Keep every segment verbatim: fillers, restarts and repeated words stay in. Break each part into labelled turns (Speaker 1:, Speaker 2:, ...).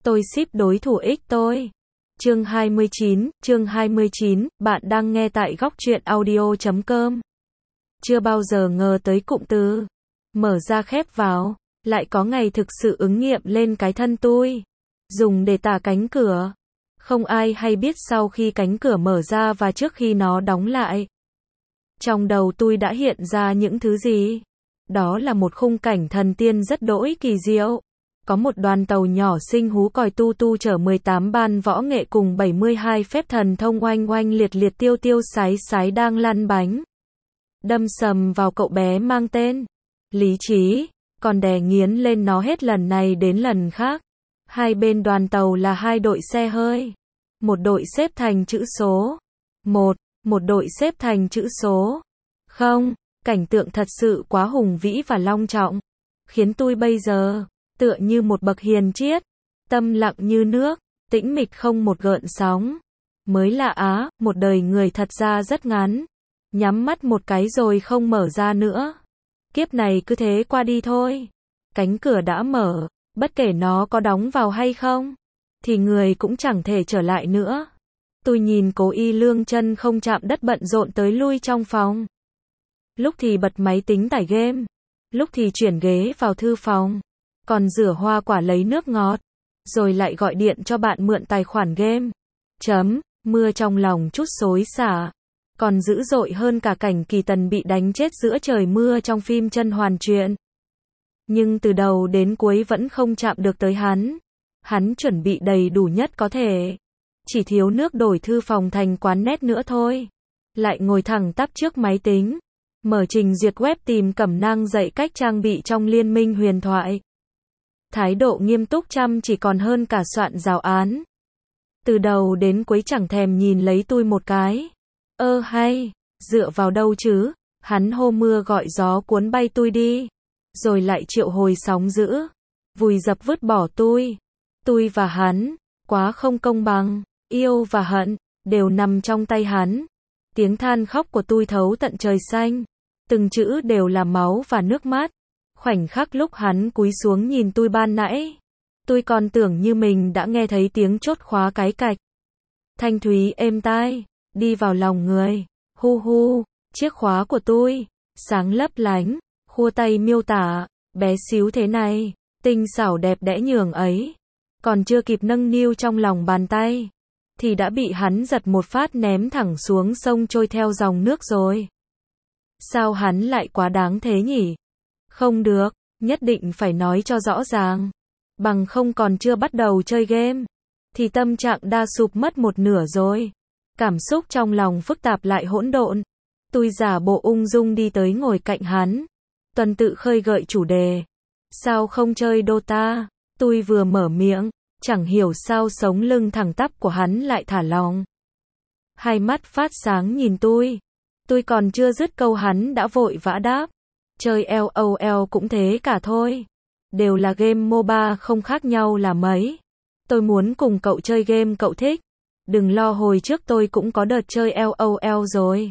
Speaker 1: Tôi ship đối thủ ích tôi. Chương hai mươi chín, chương hai mươi chín, bạn đang nghe tại góc truyện audio chấm com. Chưa bao giờ ngờ tới cụm từ mở ra khép vào, lại có ngày thực sự ứng nghiệm lên cái thân tôi. Dùng để tả cánh cửa. Không ai hay biết sau khi cánh cửa mở ra và trước khi nó đóng lại. Trong đầu tôi đã hiện ra những thứ gì? Đó là một khung cảnh thần tiên rất đỗi kỳ diệu. Có một đoàn tàu nhỏ xinh hú còi tu tu chở mười tám ban võ nghệ cùng bảy mươi hai phép thần thông oanh oanh liệt liệt tiêu tiêu sái sái đang lăn bánh. Đâm sầm vào cậu bé mang tên Lý Trí, còn đè nghiến lên nó hết lần này đến lần khác. Hai bên đoàn tàu là hai đội xe hơi. Một đội xếp thành chữ số một, một đội xếp thành chữ số không. Cảnh tượng thật sự quá hùng vĩ và long trọng, khiến tôi bây giờ tựa như một bậc hiền triết, tâm lặng như nước, tĩnh mịch không một gợn sóng. Mới lạ á, một đời người thật ra rất ngắn. Nhắm mắt một cái rồi không mở ra nữa. Kiếp này cứ thế qua đi thôi. Cánh cửa đã mở, bất kể nó có đóng vào hay không, thì người cũng chẳng thể trở lại nữa. Tôi nhìn Cố Y Lương chân không chạm đất bận rộn tới lui trong phòng. Lúc thì bật máy tính tải game, lúc thì chuyển ghế vào thư phòng, còn rửa hoa quả lấy nước ngọt, rồi lại gọi điện cho bạn mượn tài khoản game. Chấm, mưa trong lòng chút xối xả, còn dữ dội hơn cả cảnh Kỳ Tần bị đánh chết giữa trời mưa trong phim Chân Hoàn Truyện. Nhưng từ đầu đến cuối vẫn không chạm được tới hắn. Hắn chuẩn bị đầy đủ nhất có thể. Chỉ thiếu nước đổi thư phòng thành quán net nữa thôi. Lại ngồi thẳng tắp trước máy tính, mở trình duyệt web tìm cẩm nang dạy cách trang bị trong Liên minh huyền thoại. Thái độ nghiêm túc chăm chỉ còn hơn cả soạn giáo án. Từ đầu đến cuối chẳng thèm nhìn lấy tôi một cái. Ơ hay, dựa vào đâu chứ? Hắn hô mưa gọi gió cuốn bay tôi đi, rồi lại triệu hồi sóng dữ, vùi dập vứt bỏ tôi. Tôi và hắn, quá không công bằng. Yêu và hận đều nằm trong tay hắn. Tiếng than khóc của tôi thấu tận trời xanh, từng chữ đều là máu và nước mắt. Khoảnh khắc lúc hắn cúi xuống nhìn tôi ban nãy, tôi còn tưởng như mình đã nghe thấy tiếng chốt khóa cái cạch. Thanh thúy êm tai, đi vào lòng người. Hu hu, chiếc khóa của tôi, sáng lấp lánh, khua tay miêu tả, bé xíu thế này, tinh xảo đẹp đẽ nhường ấy. Còn chưa kịp nâng niu trong lòng bàn tay, thì đã bị hắn giật một phát ném thẳng xuống sông trôi theo dòng nước rồi. Sao hắn lại quá đáng thế nhỉ? Không được, nhất định phải nói cho rõ ràng. Bằng không còn chưa bắt đầu chơi game, thì tâm trạng đã sụp mất một nửa rồi. Cảm xúc trong lòng phức tạp lại hỗn độn. Tôi giả bộ ung dung đi tới ngồi cạnh hắn. Tuần tự khơi gợi chủ đề. Sao không chơi Dota? Tôi vừa mở miệng, chẳng hiểu sao sống lưng thẳng tắp của hắn lại thả lỏng. Hai mắt phát sáng nhìn tôi. Tôi còn chưa dứt câu hắn đã vội vã đáp. Chơi LOL cũng thế cả thôi. Đều là game MOBA không khác nhau là mấy. Tôi muốn cùng cậu chơi game cậu thích. Đừng lo hồi trước tôi cũng có đợt chơi LOL rồi.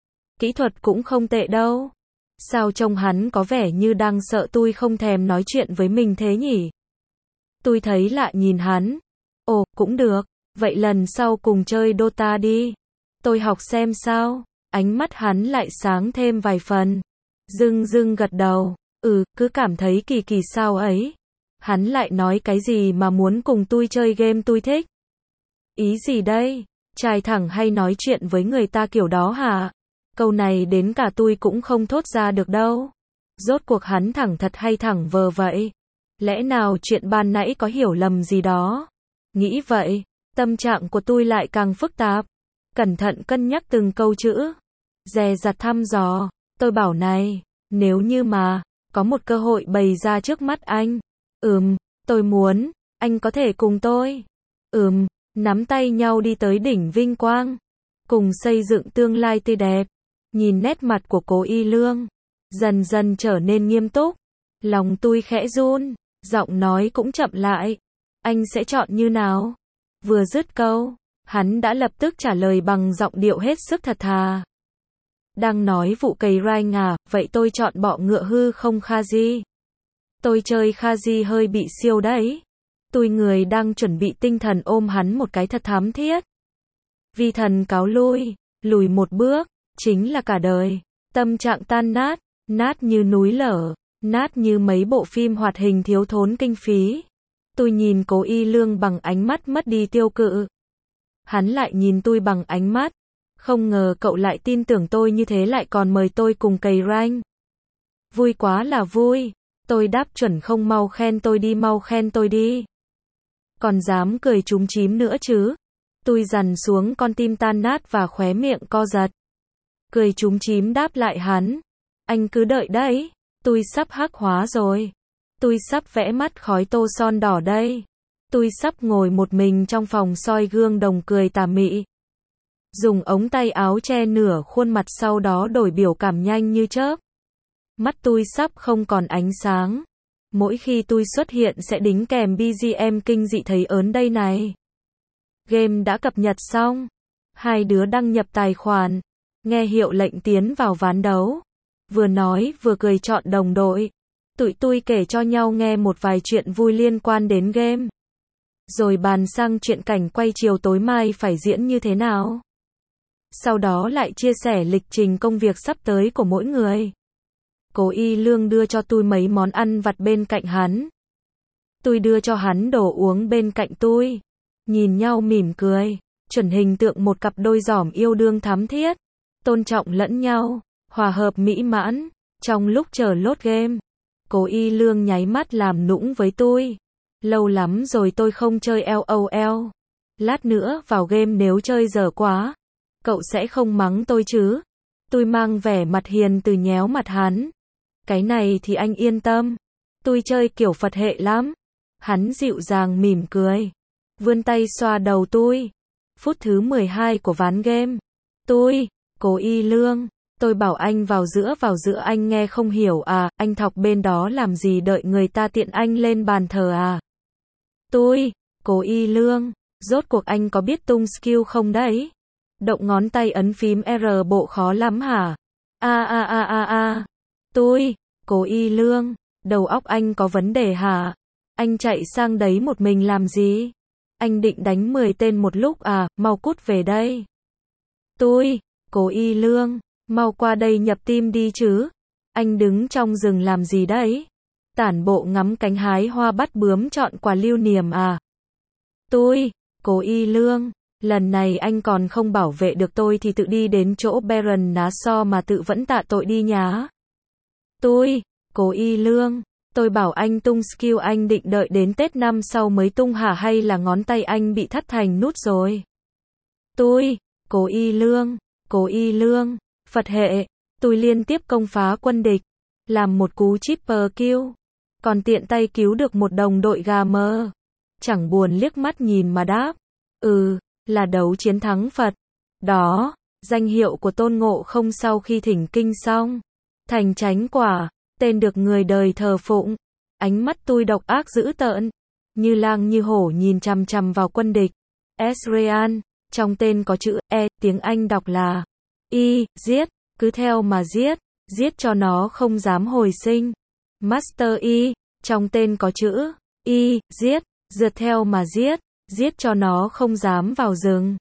Speaker 1: Kỹ thuật cũng không tệ đâu. Sao trông hắn có vẻ như đang sợ tôi không thèm nói chuyện với mình thế nhỉ? Tôi thấy lạ nhìn hắn. Ồ, cũng được. Vậy lần sau cùng chơi Dota đi. Tôi học xem sao. Ánh mắt hắn lại sáng thêm vài phần. Dưng dưng gật đầu. Ừ, cứ cảm thấy kỳ kỳ sao ấy. Hắn lại nói cái gì mà muốn cùng tôi chơi game tôi thích. Ý gì đây? Trai thẳng hay nói chuyện với người ta kiểu đó hả? Câu này đến cả tôi cũng không thốt ra được đâu. Rốt cuộc hắn thẳng thật hay thẳng vờ vậy? Lẽ nào chuyện ban nãy có hiểu lầm gì đó? Nghĩ vậy, tâm trạng của tôi lại càng phức tạp. Cẩn thận cân nhắc từng câu chữ. Dè dặt thăm dò. Tôi bảo này, nếu như mà có một cơ hội bày ra trước mắt anh. Ừm, tôi muốn, anh có thể cùng tôi. Ừm, nắm tay nhau đi tới đỉnh vinh quang. Cùng xây dựng tương lai tươi đẹp. Nhìn nét mặt của Cố Y Lương dần dần trở nên nghiêm túc. Lòng tôi khẽ run, giọng nói cũng chậm lại. Anh sẽ chọn như nào? Vừa dứt câu, hắn đã lập tức trả lời bằng giọng điệu hết sức thật thà. Đang nói vụ cày rai à, vậy tôi chọn bọ ngựa hư không Khazi. Tôi chơi Khazi hơi bị siêu đấy. Tôi người đang chuẩn bị tinh thần ôm hắn một cái thật thắm thiết. Vi thần cáo lui, lùi một bước, chính là cả đời. Tâm trạng tan nát, nát như núi lở, nát như mấy bộ phim hoạt hình thiếu thốn kinh phí. Tôi nhìn Cố Y Lương bằng ánh mắt mất đi tiêu cự. Hắn lại nhìn tôi bằng ánh mắt. Không ngờ cậu lại tin tưởng tôi như thế, lại còn mời tôi cùng cày rank. Vui quá là vui. Tôi đáp chuẩn không, mau khen tôi đi, mau khen tôi đi. Còn dám cười trúng chím nữa chứ? Tôi dằn xuống con tim tan nát và khóe miệng co giật. Cười trúng chím đáp lại hắn. Anh cứ đợi đấy. Tôi sắp hắc hóa rồi. Tôi sắp vẽ mắt khói tô son đỏ đây. Tôi sắp ngồi một mình trong phòng soi gương đồng cười tà mị. Dùng ống tay áo che nửa khuôn mặt, sau đó đổi biểu cảm nhanh như chớp. Mắt tôi sắp không còn ánh sáng. Mỗi khi tôi xuất hiện sẽ đính kèm bê giê em kinh dị thấy ớn đây này. Game đã cập nhật xong. Hai đứa đăng nhập tài khoản. Nghe hiệu lệnh tiến vào ván đấu. Vừa nói vừa cười chọn đồng đội. Tụi tôi kể cho nhau nghe một vài chuyện vui liên quan đến game. Rồi bàn sang chuyện cảnh quay chiều tối mai phải diễn như thế nào. Sau đó lại chia sẻ lịch trình công việc sắp tới của mỗi người. Cố Y Lương đưa cho tôi mấy món ăn vặt bên cạnh hắn. Tôi đưa cho hắn đồ uống bên cạnh tôi. Nhìn nhau mỉm cười. Chuẩn hình tượng một cặp đôi giỏm yêu đương thắm thiết. Tôn trọng lẫn nhau. Hòa hợp mỹ mãn. Trong lúc chờ load game. Cố Y Lương nháy mắt làm nũng với tôi. Lâu lắm rồi tôi không chơi LOL. Lát nữa vào game nếu chơi dở quá. Cậu sẽ không mắng tôi chứ? Tôi mang vẻ mặt hiền từ nhéo mặt hắn. Cái này thì anh yên tâm. Tôi chơi kiểu Phật hệ lắm. Hắn dịu dàng mỉm cười. Vươn tay xoa đầu tôi. Phút thứ mười hai của ván game. Tôi, Cố Y Lương. Tôi bảo anh vào giữa, vào giữa anh nghe không hiểu à, anh thọc bên đó làm gì, đợi người ta tiện anh lên bàn thờ à. Tôi, Cố Y Lương. Rốt cuộc anh có biết tung skill không đấy? Động ngón tay ấn phím R bộ khó lắm hả? A a a a a. Tôi, Cố Y Lương. Đầu óc anh có vấn đề hả? Anh chạy sang đấy một mình làm gì? Anh định đánh mười tên một lúc à, mau cút về đây. Tôi, Cố Y Lương. Mau qua đây nhập team đi chứ. Anh đứng trong rừng làm gì đấy? Tản bộ ngắm cánh hái hoa bắt bướm chọn quà lưu niệm à? Tôi, Cố Y Lương. Lần này anh còn không bảo vệ được tôi thì tự đi đến chỗ Baron ná so mà tự vẫn tạ tội đi nhá. Tôi, Cố Y Lương. Tôi bảo anh tung skill, anh định đợi đến Tết năm sau mới tung hả, hay là ngón tay anh bị thắt thành nút rồi? Tôi, Cố Y Lương. Cố Y Lương. Phật hệ. Tôi liên tiếp công phá quân địch. Làm một cú triple kill. Còn tiện tay cứu được một đồng đội gà mờ. Chẳng buồn liếc mắt nhìn mà đáp. Ừ, là đấu chiến thắng Phật. Đó, danh hiệu của Tôn Ngộ Không sau khi thỉnh kinh xong. Thành chánh quả, tên được người đời thờ phụng. Ánh mắt tôi độc ác dữ tợn. Như lang như hổ nhìn chằm chằm vào quân địch. Ezreal, trong tên có chữ E, tiếng Anh đọc là Y, giết, cứ theo mà giết, giết cho nó không dám hồi sinh. Master Y, trong tên có chữ Y, giết, rượt theo mà giết, giết cho nó không dám vào rừng.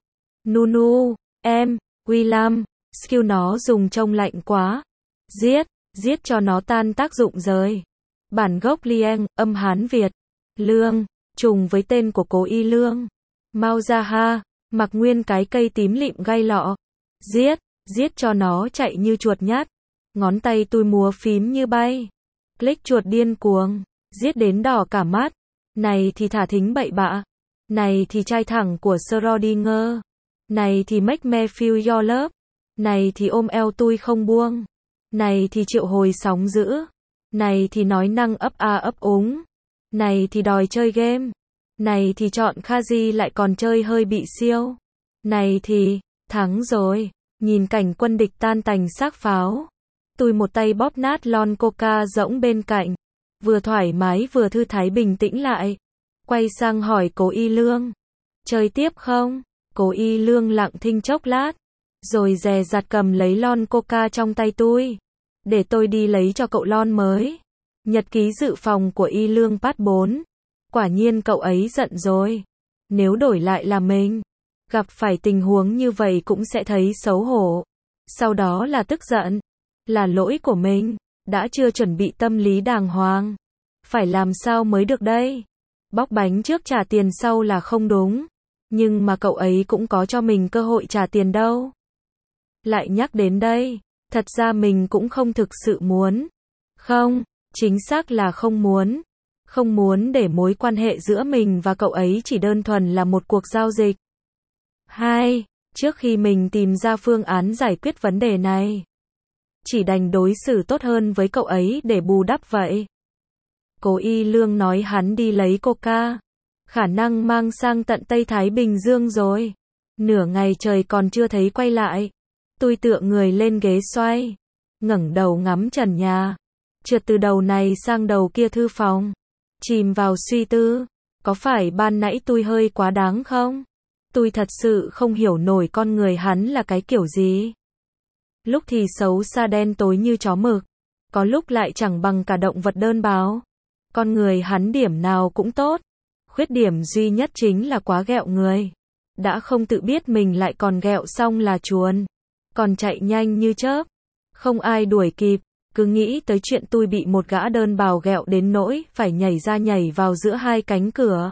Speaker 1: Nunu, em, Willam, skill nó dùng trông lạnh quá. Giết, giết cho nó tan tác dụng rời. Bản gốc Liang, âm Hán Việt. Lương, trùng với tên của Cố Y Lương. Mao Gia Ha, mặc nguyên cái cây tím lịm gai lọ. Giết, giết cho nó chạy như chuột nhát. Ngón tay tôi múa phím như bay. Click chuột điên cuồng. Giết đến đỏ cả mắt. Này thì thả thính bậy bạ. Này thì trai thẳng của Schrödinger. Này thì make me feel your love. Này thì ôm eo tôi không buông. Này thì triệu hồi sóng dữ. Này thì nói năng ấp a ấp úng. Này thì đòi chơi game. Này thì chọn Khazi lại còn chơi hơi bị siêu. Này thì, thắng rồi. Nhìn cảnh quân địch tan tành xác pháo. Tôi một tay bóp nát lon coca rỗng bên cạnh. Vừa thoải mái vừa thư thái bình tĩnh lại. Quay sang hỏi Cố Y Lương. Chơi tiếp không? Cố Y Lương lặng thinh chốc lát. Rồi dè dặt cầm lấy lon coca trong tay tôi. Để tôi đi lấy cho cậu lon mới. Nhật ký dự phòng của Y Lương part bốn. Quả nhiên cậu ấy giận rồi. Nếu đổi lại là mình, gặp phải tình huống như vậy cũng sẽ thấy xấu hổ. Sau đó là tức giận. Là lỗi của mình, đã chưa chuẩn bị tâm lý đàng hoàng. Phải làm sao mới được đây? Bóc bánh trước trả tiền sau là không đúng. Nhưng mà cậu ấy cũng có cho mình cơ hội trả tiền đâu. Lại nhắc đến đây, thật ra mình cũng không thực sự muốn. Không, chính xác là không muốn. Không muốn để mối quan hệ giữa mình và cậu ấy chỉ đơn thuần là một cuộc giao dịch. Hai, trước khi mình tìm ra phương án giải quyết vấn đề này, chỉ đành đối xử tốt hơn với cậu ấy để bù đắp vậy. Cố Y Lương nói hắn đi lấy coca, khả năng mang sang tận Tây Thái Bình Dương rồi. Nửa ngày trời còn chưa thấy quay lại. Tôi tựa người lên ghế xoay, ngẩng đầu ngắm trần nhà, trượt từ đầu này sang đầu kia thư phòng, chìm vào suy tư. Có phải ban nãy tôi hơi quá đáng không? Tôi thật sự không hiểu nổi con người hắn là cái kiểu gì. Lúc thì xấu xa đen tối như chó mực, có lúc lại chẳng bằng cả động vật đơn bào. Con người hắn điểm nào cũng tốt, khuyết điểm duy nhất chính là quá ghẹo người. Đã không tự biết mình lại còn ghẹo xong là chuồn, còn chạy nhanh như chớp, không ai đuổi kịp. Cứ nghĩ tới chuyện tôi bị một gã đơn bào ghẹo đến nỗi phải nhảy ra nhảy vào giữa hai cánh cửa.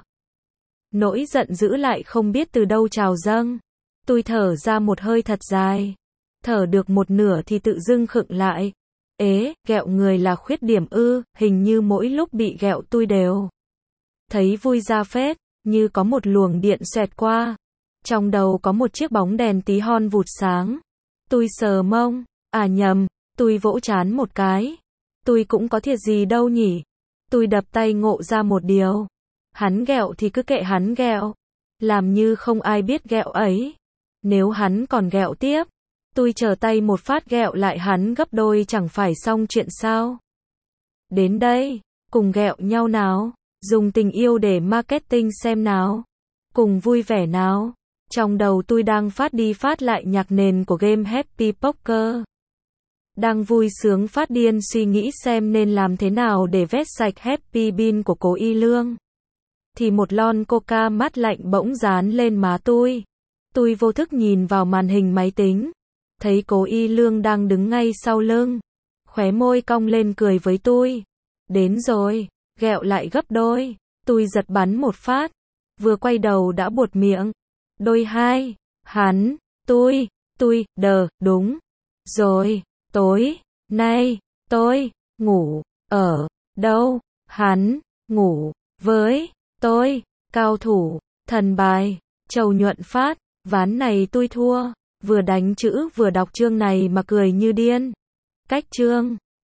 Speaker 1: Nỗi giận dữ lại không biết từ đâu trào dâng. Tôi thở ra một hơi thật dài. Thở được một nửa thì tự dưng khựng lại. Ế, ghẹo người là khuyết điểm ư? Hình như mỗi lúc bị ghẹo tôi đều thấy vui ra phết, như có một luồng điện xoẹt qua. Trong đầu có một chiếc bóng đèn tí hon vụt sáng. Tôi sờ mông. À nhầm, tôi vỗ trán một cái. Tôi cũng có thiệt gì đâu nhỉ? Tôi đập tay ngộ ra một điều. Hắn ghẹo thì cứ kệ hắn ghẹo. Làm như không ai biết ghẹo ấy. Nếu hắn còn ghẹo tiếp, tôi trở tay một phát ghẹo lại hắn gấp đôi chẳng phải xong chuyện sao? Đến đây, cùng ghẹo nhau nào. Dùng tình yêu để marketing xem nào. Cùng vui vẻ nào. Trong đầu tôi đang phát đi phát lại nhạc nền của game Happy Poker. Đang vui sướng phát điên suy nghĩ xem nên làm thế nào để vét sạch Happy Bean của Cố Y Lương. Thì một lon coca mát lạnh bỗng dán lên má tôi. Tôi vô thức nhìn vào màn hình máy tính. Thấy Cố Y Lương đang đứng ngay sau lưng. Khóe môi cong lên cười với tôi. Đến rồi, ghẹo lại gấp đôi. Tôi giật bắn một phát. Vừa quay đầu đã buột miệng. Đôi hai, hắn, tôi, tôi, đờ, đúng. Rồi, tối, nay, tôi, ngủ, ở, đâu, hắn, ngủ, với, tôi, cao thủ, thần bài, Châu Nhuận Phát, ván này tôi thua, vừa đánh chữ vừa đọc chương này mà cười như điên. Cách chương